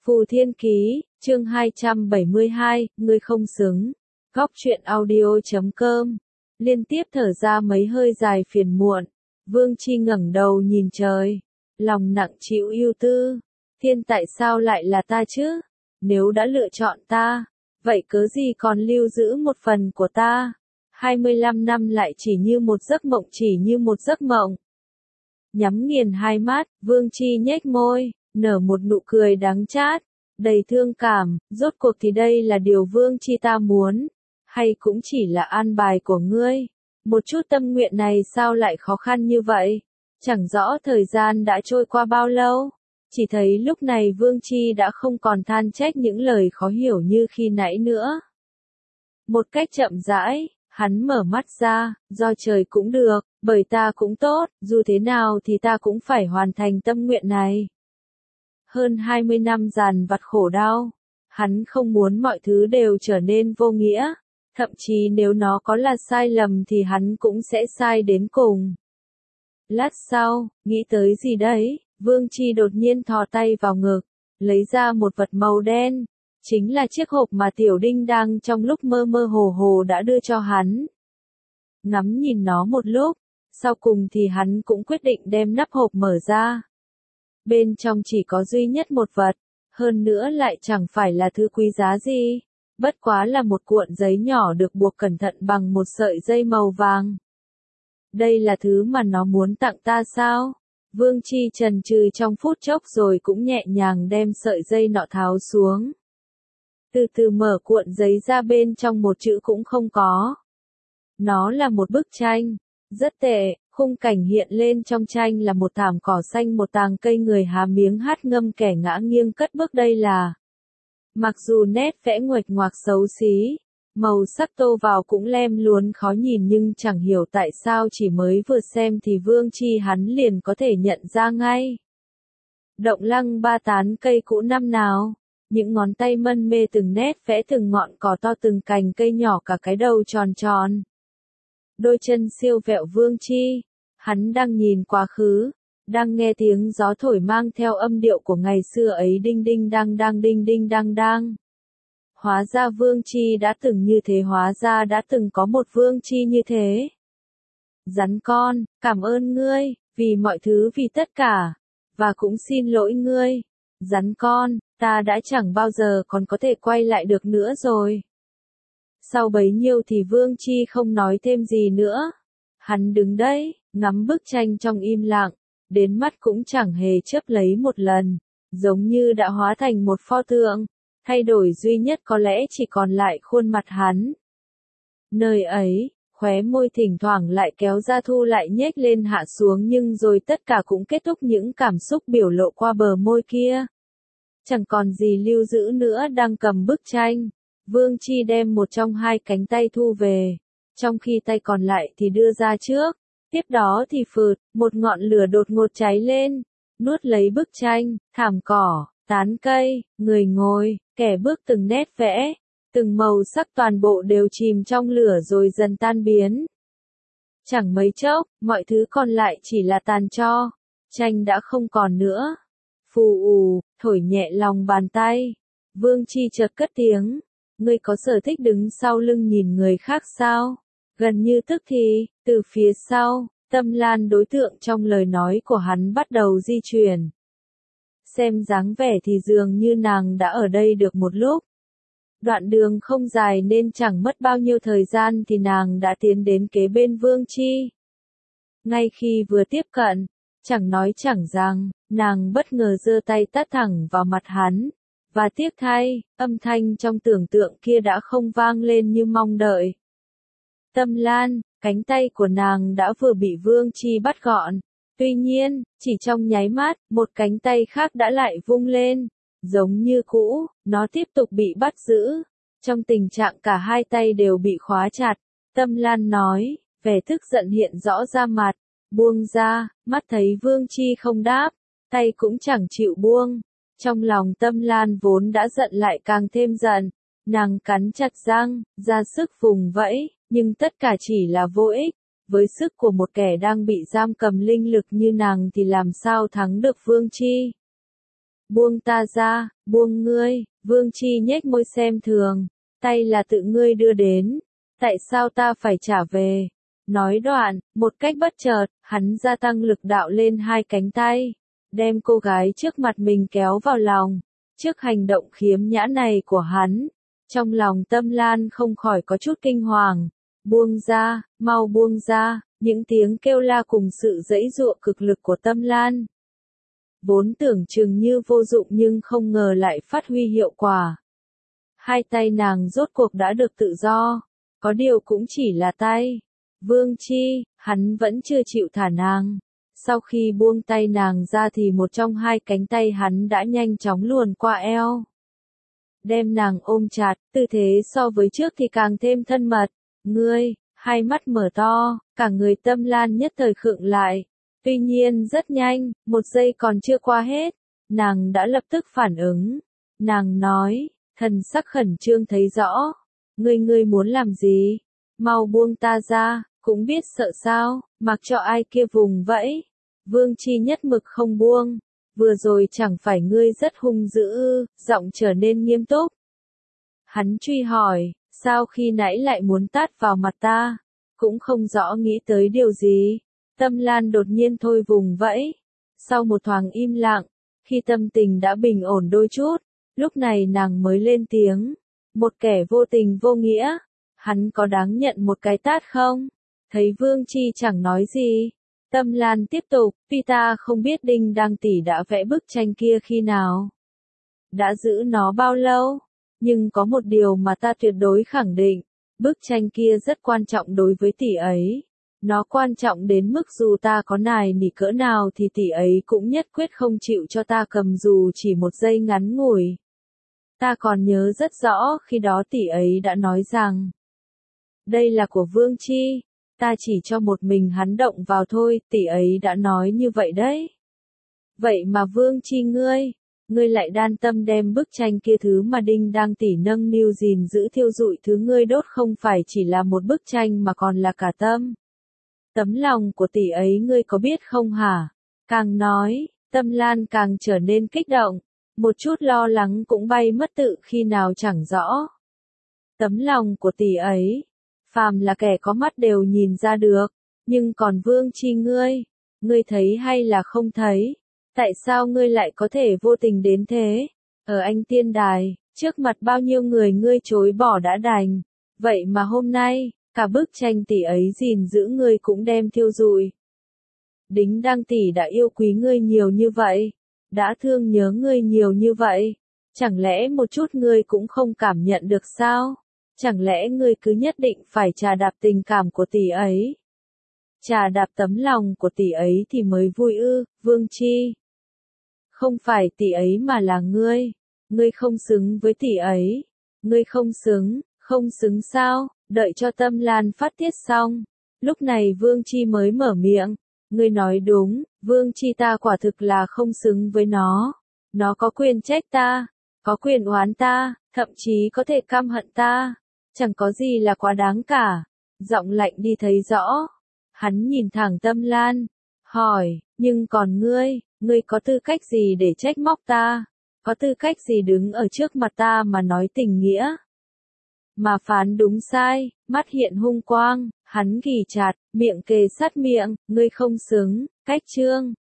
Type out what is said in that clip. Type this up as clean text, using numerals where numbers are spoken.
Phù Thiên Ký, chương 272, ngươi không xứng. Góc truyện audio.com. Liên tiếp thở ra mấy hơi dài phiền muộn, Vương Chi ngẩng đầu nhìn trời, lòng nặng trĩu ưu tư. Thiên, tại sao lại là ta chứ? Nếu đã lựa chọn ta, vậy cớ gì còn lưu giữ một phần của ta? 25 năm lại chỉ như một giấc mộng, chỉ như một giấc mộng. Nhắm nghiền hai mắt, Vương Chi nhếch môi, nở một nụ cười đắng chát, đầy thương cảm. Rốt cuộc thì đây là điều Vương Chi ta muốn, hay cũng chỉ là an bài của ngươi? Một chút tâm nguyện này sao lại khó khăn như vậy? Chẳng rõ thời gian đã trôi qua bao lâu, chỉ thấy lúc này Vương Chi đã không còn than trách những lời khó hiểu như khi nãy nữa. Một cách chậm rãi, hắn mở mắt ra, do trời cũng được, bởi ta cũng tốt, dù thế nào thì ta cũng phải hoàn thành tâm nguyện này. Hơn 20 năm dằn vặt khổ đau, hắn không muốn mọi thứ đều trở nên vô nghĩa, thậm chí nếu nó có là sai lầm thì hắn cũng sẽ sai đến cùng. Lát sau, nghĩ tới gì đấy, Vương Chi đột nhiên thò tay vào ngực, lấy ra một vật màu đen, chính là chiếc hộp mà Tiểu Đinh đang trong lúc mơ mơ hồ hồ đã đưa cho hắn. Ngắm nhìn nó một lúc, sau cùng thì hắn cũng quyết định đem nắp hộp mở ra. Bên trong chỉ có duy nhất một vật, hơn nữa lại chẳng phải là thứ quý giá gì, bất quá là một cuộn giấy nhỏ được buộc cẩn thận bằng một sợi dây màu vàng. Đây là thứ mà nó muốn tặng ta sao? Vương Chi chần chừ trong phút chốc rồi cũng nhẹ nhàng đem sợi dây nọ tháo xuống. Từ từ mở cuộn giấy ra, bên trong một chữ cũng không có. Nó là một bức tranh, rất tệ, khung cảnh hiện lên trong tranh là một thảm cỏ xanh, một tàng cây, người há miếng hát ngâm, kẻ ngã nghiêng cất bước. Đây là... Mặc dù nét vẽ nguệch ngoạc xấu xí, màu sắc tô vào cũng lem luốn khó nhìn, nhưng chẳng hiểu tại sao chỉ mới vừa xem thì Vương Chi hắn liền có thể nhận ra ngay. Động Lăng Ba tán cây cũ năm nào, những ngón tay mân mê từng nét vẽ, từng ngọn cỏ to, từng cành cây nhỏ, cả cái đầu tròn tròn. Đôi chân siêu vẹo Vương Chi, hắn đang nhìn quá khứ, đang nghe tiếng gió thổi mang theo âm điệu của ngày xưa ấy, đinh đinh đang đang, đinh đinh đang đang. Hóa ra Vương Chi đã từng như thế, hóa ra đã từng có một Vương Chi như thế. Rắn con, cảm ơn ngươi, vì mọi thứ, vì tất cả, và cũng xin lỗi ngươi. Rắn con, ta đã chẳng bao giờ còn có thể quay lại được nữa rồi. Sau bấy nhiêu thì Vương Chi không nói thêm gì nữa. Hắn đứng đấy, ngắm bức tranh trong im lặng, đến mắt cũng chẳng hề chớp lấy một lần, giống như đã hóa thành một pho tượng. Thay đổi duy nhất có lẽ chỉ còn lại khuôn mặt hắn. Nơi ấy, khóe môi thỉnh thoảng lại kéo ra, thu lại nhếch lên hạ xuống, nhưng rồi tất cả cũng kết thúc, những cảm xúc biểu lộ qua bờ môi kia. Chẳng còn gì lưu giữ nữa. Đang cầm bức tranh, Vương Chi đem một trong hai cánh tay thu về, trong khi tay còn lại thì đưa ra trước. Tiếp đó thì phượt, một ngọn lửa đột ngột cháy lên, nuốt lấy bức tranh, thảm cỏ, tán cây, người ngồi, kẻ bước, từng nét vẽ, từng màu sắc toàn bộ đều chìm trong lửa rồi dần tan biến. Chẳng mấy chốc, mọi thứ còn lại chỉ là tàn tro, tranh đã không còn nữa. Phù ù, thổi nhẹ lòng bàn tay, Vương Chi chợt cất tiếng, ngươi có sở thích đứng sau lưng nhìn người khác sao? Gần như tức thì, từ phía sau, Tâm Lan, đối tượng trong lời nói của hắn, bắt đầu di chuyển. Xem dáng vẻ thì dường như nàng đã ở đây được một lúc. Đoạn đường không dài nên chẳng mất bao nhiêu thời gian thì nàng đã tiến đến kế bên Vương Chi. Ngay khi vừa tiếp cận, chẳng nói chẳng rằng, nàng bất ngờ giơ tay tát thẳng vào mặt hắn. Và tiếc thay, âm thanh trong tưởng tượng kia đã không vang lên như mong đợi. Tâm Lan, cánh tay của nàng đã vừa bị Vương Chi bắt gọn. Tuy nhiên, chỉ trong nháy mắt, một cánh tay khác đã lại vung lên. Giống như cũ, nó tiếp tục bị bắt giữ. Trong tình trạng cả hai tay đều bị khóa chặt, Tâm Lan nói, vẻ tức giận hiện rõ ra mặt. Buông ra, mắt thấy Vương Chi không đáp, tay cũng chẳng chịu buông. Trong lòng Tâm Lan vốn đã giận lại càng thêm giận. Nàng cắn chặt răng, ra sức vùng vẫy, nhưng tất cả chỉ là vô ích. Với sức của một kẻ đang bị giam cầm linh lực như nàng thì làm sao thắng được Vương Chi. Buông ta ra, buông ngươi, Vương Chi nhếch môi xem thường, tay là tự ngươi đưa đến, tại sao ta phải trả về? Nói đoạn, một cách bất chợt, hắn gia tăng lực đạo lên hai cánh tay, đem cô gái trước mặt mình kéo vào lòng. Trước hành động khiếm nhã này của hắn, trong lòng Tâm Lan không khỏi có chút kinh hoàng. Buông ra, mau buông ra, những tiếng kêu la cùng sự giãy giụa cực lực của Tâm Lan. Vốn tưởng chừng như vô dụng nhưng không ngờ lại phát huy hiệu quả. Hai tay nàng rốt cuộc đã được tự do, có điều cũng chỉ là tay. Vương Chi, hắn vẫn chưa chịu thả nàng. Sau khi buông tay nàng ra thì một trong hai cánh tay hắn đã nhanh chóng luồn qua eo. Đem nàng ôm chặt, tư thế so với trước thì càng thêm thân mật. Ngươi, hai mắt mở to, cả người Tâm Lan nhất thời khựng lại. Tuy nhiên rất nhanh, một giây còn chưa qua hết, nàng đã lập tức phản ứng. Nàng nói, thần sắc khẩn trương thấy rõ. Ngươi muốn làm gì? Mau buông ta ra, cũng biết sợ sao, mặc cho ai kia vùng vẫy. Vương Chi nhất mực không buông. Vừa rồi chẳng phải ngươi rất hung dữ ư? Giọng trở nên nghiêm túc. Hắn truy hỏi, sao khi nãy lại muốn tát vào mặt ta? Cũng không rõ nghĩ tới điều gì. Tâm Lan đột nhiên thôi vùng vẫy. Sau một thoáng im lặng, khi tâm tình đã bình ổn đôi chút, lúc này nàng mới lên tiếng. Một kẻ vô tình vô nghĩa, hắn có đáng nhận một cái tát không? Thấy Vương Chi chẳng nói gì, Tâm Lan tiếp tục, vì ta không biết Đinh Đăng tỷ đã vẽ bức tranh kia khi nào. Đã giữ nó bao lâu? Nhưng có một điều mà ta tuyệt đối khẳng định, bức tranh kia rất quan trọng đối với tỷ ấy. Nó quan trọng đến mức dù ta có nài nỉ cỡ nào thì tỷ ấy cũng nhất quyết không chịu cho ta cầm dù chỉ một giây ngắn ngủi. Ta còn nhớ rất rõ khi đó tỷ ấy đã nói rằng, đây là của Vương Chi, ta chỉ cho một mình hắn động vào thôi, tỷ ấy đã nói như vậy đấy. Vậy mà Vương Chi ngươi lại đan tâm đem bức tranh kia thứ mà Đinh Đăng tỷ nâng niu gìn giữ thiêu rụi thứ ngươi đốt không phải chỉ là một bức tranh mà còn là cả tâm. Tấm lòng của tỷ ấy ngươi có biết không hả? Càng nói, Tâm Lan càng trở nên kích động, một chút lo lắng cũng bay mất tự khi nào chẳng rõ. Tấm lòng của tỷ ấy, phàm là kẻ có mắt đều nhìn ra được, nhưng còn Vương Chi ngươi thấy hay là không thấy? Tại sao ngươi lại có thể vô tình đến thế? Ở Anh Tiên Đài, trước mặt bao nhiêu người ngươi chối bỏ đã đành, vậy mà hôm nay, cả bức tranh tỷ ấy gìn giữ ngươi cũng đem thiêu rụi. Đính Đăng tỷ đã yêu quý ngươi nhiều như vậy, đã thương nhớ ngươi nhiều như vậy, chẳng lẽ một chút ngươi cũng không cảm nhận được sao? Chẳng lẽ ngươi cứ nhất định phải trà đạp tình cảm của tỷ ấy? Trà đạp tấm lòng của tỷ ấy thì mới vui ư, Vương Chi? Không phải tỷ ấy mà là ngươi không xứng với tỷ ấy. Ngươi không xứng sao? Đợi cho Tâm Lan phát tiết xong, lúc này Vương Chi mới mở miệng. Ngươi nói đúng, Vương Chi ta quả thực là không xứng với nó. Nó có quyền trách ta, có quyền oán ta, thậm chí có thể căm hận ta. Chẳng có gì là quá đáng cả. Giọng lạnh đi thấy rõ. Hắn nhìn thẳng Tâm Lan, hỏi, nhưng còn ngươi có tư cách gì để trách móc ta? Có tư cách gì đứng ở trước mặt ta mà nói tình nghĩa? Mà phán đúng sai, mắt hiện hung quang, hắn ghì chặt, miệng kề sát miệng, ngươi không xứng, cách chương.